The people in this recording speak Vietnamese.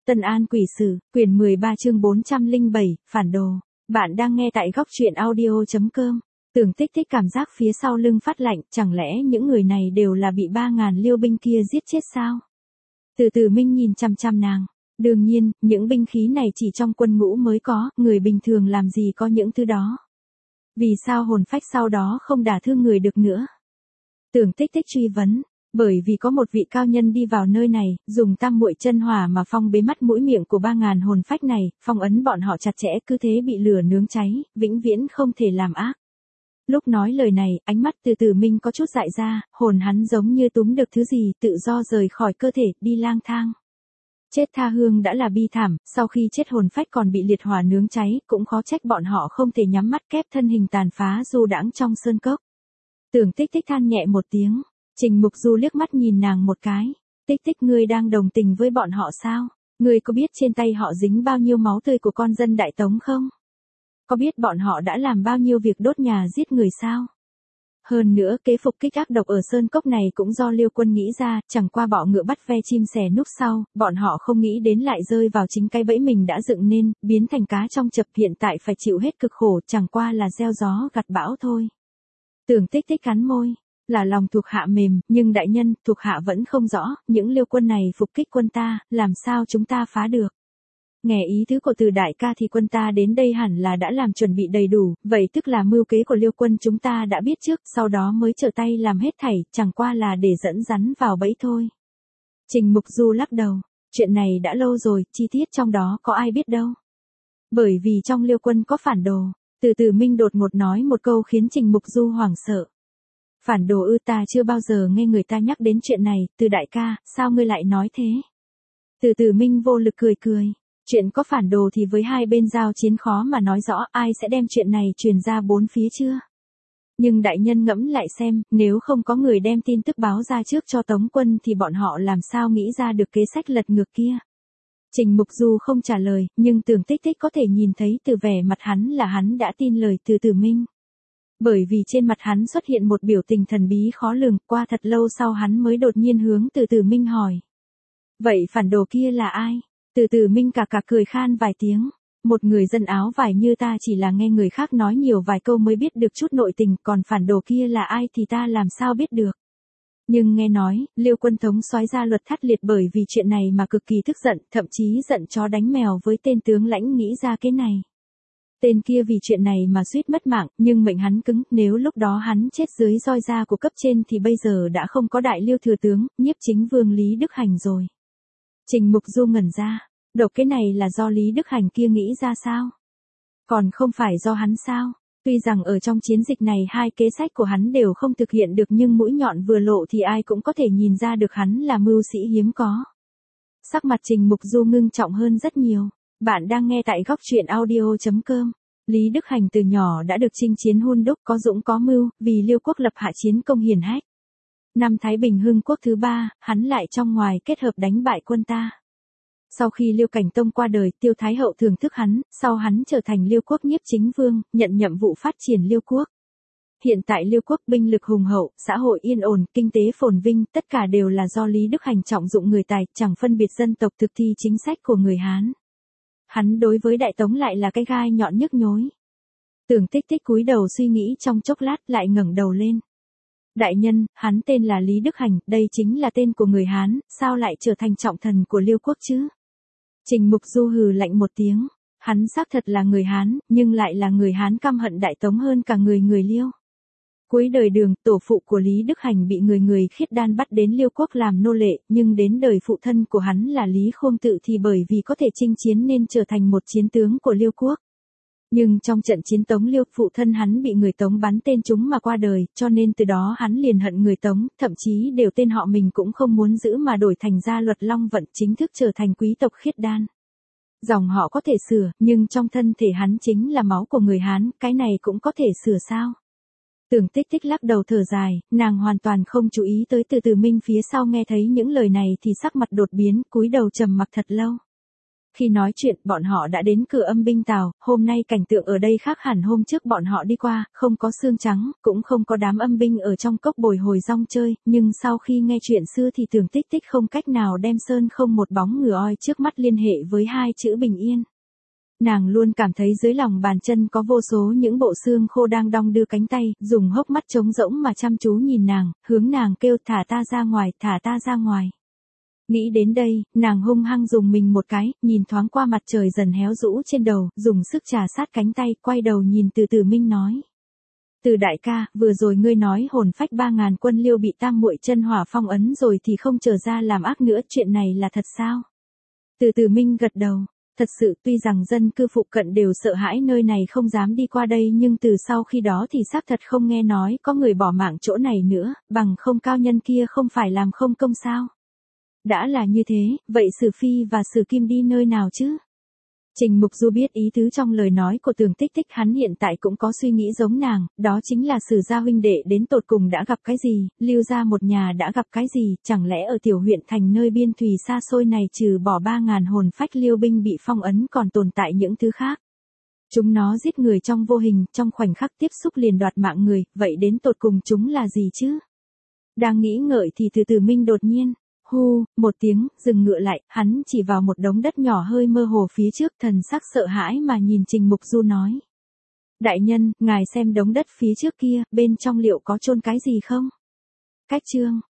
Tân An Quỷ Sử, quyển 13 chương 407, phản đồ. Bạn đang nghe tại góc truyện audio.com. Tưởng Tích Tích cảm giác phía sau lưng phát lạnh, chẳng lẽ những người này đều là bị 3.000 liêu binh kia giết chết sao? Từ từ Minh nhìn chăm chăm nàng. Đương nhiên, những binh khí này chỉ trong quân ngũ mới có, người bình thường làm gì có những thứ đó. Vì sao hồn phách sau đó không đả thương người được nữa? Tưởng Tích Tích truy vấn. Bởi vì có một vị cao nhân đi vào nơi này, dùng tam muội chân hỏa mà phong bế mắt mũi miệng của 3.000 hồn phách này, phong ấn bọn họ chặt chẽ cứ thế bị lửa nướng cháy, vĩnh viễn không thể làm ác. Lúc nói lời này, ánh mắt từ từ Minh có chút dại ra, hồn hắn giống như túm được thứ gì, tự do rời khỏi cơ thể, đi lang thang. Chết tha hương đã là bi thảm, sau khi chết hồn phách còn bị liệt hỏa nướng cháy, cũng khó trách bọn họ không thể nhắm mắt kép thân hình tàn phá du đãng trong sơn cốc. Tưởng Tích Tích than nhẹ một tiếng. Trình Mục Du liếc mắt nhìn nàng một cái. Tích Tích, ngươi đang đồng tình với bọn họ sao? Ngươi có biết trên tay họ dính bao nhiêu máu tươi của con dân Đại Tống không? Có biết bọn họ đã làm bao nhiêu việc đốt nhà giết người sao? Hơn nữa, kế phục kích ác độc ở Sơn Cốc này cũng do Liêu Quân nghĩ ra, chẳng qua bọ ngựa bắt ve chim sẻ núp sau, bọn họ không nghĩ đến lại rơi vào chính cái bẫy mình đã dựng nên, biến thành cá trong chập, hiện tại phải chịu hết cực khổ, chẳng qua là gieo gió gặt bão thôi. Tưởng Tích Tích cắn môi. Là lòng thuộc hạ mềm, nhưng đại nhân, thuộc hạ vẫn không rõ, những liêu quân này phục kích quân ta, làm sao chúng ta phá được. Nghe ý tứ của Từ đại ca thì quân ta đến đây hẳn là đã làm chuẩn bị đầy đủ, vậy tức là mưu kế của liêu quân chúng ta đã biết trước, sau đó mới trở tay làm hết thảy, chẳng qua là để dẫn rắn vào bẫy thôi. Trình Mục Du lắc đầu, chuyện này đã lâu rồi, chi tiết trong đó có ai biết đâu. Bởi vì trong liêu quân có phản đồ, từ từ Minh đột ngột nói một câu khiến Trình Mục Du hoảng sợ. Phản đồ ư? Ta chưa bao giờ nghe người ta nhắc đến chuyện này, Từ đại ca, sao ngươi lại nói thế? Từ từ Minh vô lực cười cười, chuyện có phản đồ thì với hai bên giao chiến khó mà nói rõ, ai sẽ đem chuyện này truyền ra bốn phía chưa? Nhưng đại nhân ngẫm lại xem, nếu không có người đem tin tức báo ra trước cho Tống quân thì bọn họ làm sao nghĩ ra được kế sách lật ngược kia? Trình Mục Du không trả lời, nhưng Tưởng Tích Tích có thể nhìn thấy từ vẻ mặt hắn là hắn đã tin lời từ từ Minh. Bởi vì trên mặt hắn xuất hiện một biểu tình thần bí khó lường, qua thật lâu sau hắn mới đột nhiên hướng từ từ Minh hỏi. Vậy phản đồ kia là ai? Từ từ Minh cà cà cười khan vài tiếng. Một người dân áo vải như ta chỉ là nghe người khác nói nhiều vài câu mới biết được chút nội tình, còn phản đồ kia là ai thì ta làm sao biết được. Nhưng nghe nói, Liêu Quân thống soái ra luật thắt liệt bởi vì chuyện này mà cực kỳ tức giận, thậm chí giận chó đánh mèo với tên tướng lãnh nghĩ ra cái này. Tên kia vì chuyện này mà suýt mất mạng, nhưng mệnh hắn cứng, nếu lúc đó hắn chết dưới roi da của cấp trên thì bây giờ đã không có đại liêu thừa tướng, nhiếp chính vương Lý Đức Hành rồi. Trình Mục Du ngẩn ra, độc cái này là do Lý Đức Hành kia nghĩ ra sao? Còn không phải do hắn sao? Tuy rằng ở trong chiến dịch này hai kế sách của hắn đều không thực hiện được nhưng mũi nhọn vừa lộ thì ai cũng có thể nhìn ra được hắn là mưu sĩ hiếm có. Sắc mặt Trình Mục Du ngưng trọng hơn rất nhiều. Bạn đang nghe tại góc truyện audio.com. Lý Đức Hành từ nhỏ đã được chinh chiến hun đúc, có dũng có mưu, vì Liêu quốc lập hạ chiến công hiển hách. Năm Thái Bình Hưng quốc thứ 3, hắn lại trong ngoài kết hợp đánh bại quân ta. Sau khi Liêu Cảnh Tông qua đời, Tiêu Thái Hậu thưởng thức hắn, sau hắn trở thành Liêu quốc nhiếp chính vương, nhận nhiệm vụ phát triển Liêu quốc. Hiện tại Liêu quốc binh lực hùng hậu, xã hội yên ổn, kinh tế phồn vinh, tất cả đều là do Lý Đức Hành trọng dụng người tài, chẳng phân biệt dân tộc, thực thi chính sách của người Hán. Hắn đối với Đại Tống lại là cái gai nhọn nhức nhối. Tưởng Tích Tích cúi đầu suy nghĩ trong chốc lát lại ngẩng đầu lên. Đại nhân, hắn tên là Lý Đức Hành, đây chính là tên của người Hán, sao lại trở thành trọng thần của Liêu quốc chứ? Trình Mục Du hừ lạnh một tiếng, hắn xác thật là người Hán, nhưng lại là người Hán căm hận Đại Tống hơn cả người Liêu. Cuối đời Đường, tổ phụ của Lý Đức Hành bị người khiết đan bắt đến Liêu quốc làm nô lệ, nhưng đến đời phụ thân của hắn là Lý Khôn Tự thì bởi vì có thể chinh chiến nên trở thành một chiến tướng của Liêu quốc. Nhưng trong trận chiến Tống Liêu, phụ thân hắn bị người Tống bắn tên trúng mà qua đời, cho nên từ đó hắn liền hận người Tống, thậm chí đều tên họ mình cũng không muốn giữ mà đổi thành gia luật Long Vận, chính thức trở thành quý tộc khiết đan. Dòng họ có thể sửa, nhưng trong thân thể hắn chính là máu của người Hán, cái này cũng có thể sửa sao? Tưởng Tích Tích lắc đầu thở dài, nàng hoàn toàn không chú ý tới từ từ Minh phía sau nghe thấy những lời này thì sắc mặt đột biến, cúi đầu trầm mặc thật lâu. Khi nói chuyện, bọn họ đã đến cửa Âm binh Tào, hôm nay cảnh tượng ở đây khác hẳn hôm trước bọn họ đi qua, không có xương trắng, cũng không có đám âm binh ở trong cốc bồi hồi rong chơi, nhưng sau khi nghe chuyện xưa thì Tưởng Tích Tích không cách nào đem sơn không một bóng người oi trước mắt liên hệ với hai chữ bình yên. Nàng luôn cảm thấy dưới lòng bàn chân có vô số những bộ xương khô đang đong đưa cánh tay, dùng hốc mắt trống rỗng mà chăm chú nhìn nàng, hướng nàng kêu thả ta ra ngoài, thả ta ra ngoài. Nghĩ đến đây, nàng hung hăng dùng mình một cái, nhìn thoáng qua mặt trời dần héo rũ trên đầu, dùng sức trà sát cánh tay, quay đầu nhìn Từ Tử Minh nói. Từ đại ca, vừa rồi ngươi nói hồn phách 3.000 quân Liêu bị tam muội chân hỏa phong ấn rồi thì không trở ra làm ác nữa, chuyện này là thật sao? Từ Tử Minh gật đầu. Thật sự, tuy rằng dân cư phụ cận đều sợ hãi nơi này không dám đi qua đây, nhưng từ sau khi đó thì xác thật không nghe nói có người bỏ mạng chỗ này nữa, bằng không cao nhân kia không phải làm không công sao. Đã là như thế, vậy Sử Phi và Sử Kim đi nơi nào chứ? Trình Mục Du biết ý tứ trong lời nói của Tưởng Tích Tích, hắn hiện tại cũng có suy nghĩ giống nàng, đó chính là Sử gia huynh đệ đến tột cùng đã gặp cái gì, Lưu gia một nhà đã gặp cái gì, chẳng lẽ ở tiểu huyện thành nơi biên thùy xa xôi này trừ bỏ 3.000 hồn phách Liêu binh bị phong ấn còn tồn tại những thứ khác. Chúng nó giết người trong vô hình, trong khoảnh khắc tiếp xúc liền đoạt mạng người, vậy đến tột cùng chúng là gì chứ? Đang nghĩ ngợi thì Từ Tử Minh đột nhiên hu, một tiếng, dừng ngựa lại, hắn chỉ vào một đống đất nhỏ hơi mơ hồ phía trước, thần sắc sợ hãi mà nhìn Trình Mục Du nói. Đại nhân, ngài xem đống đất phía trước kia, bên trong liệu có chôn cái gì không? Cách chương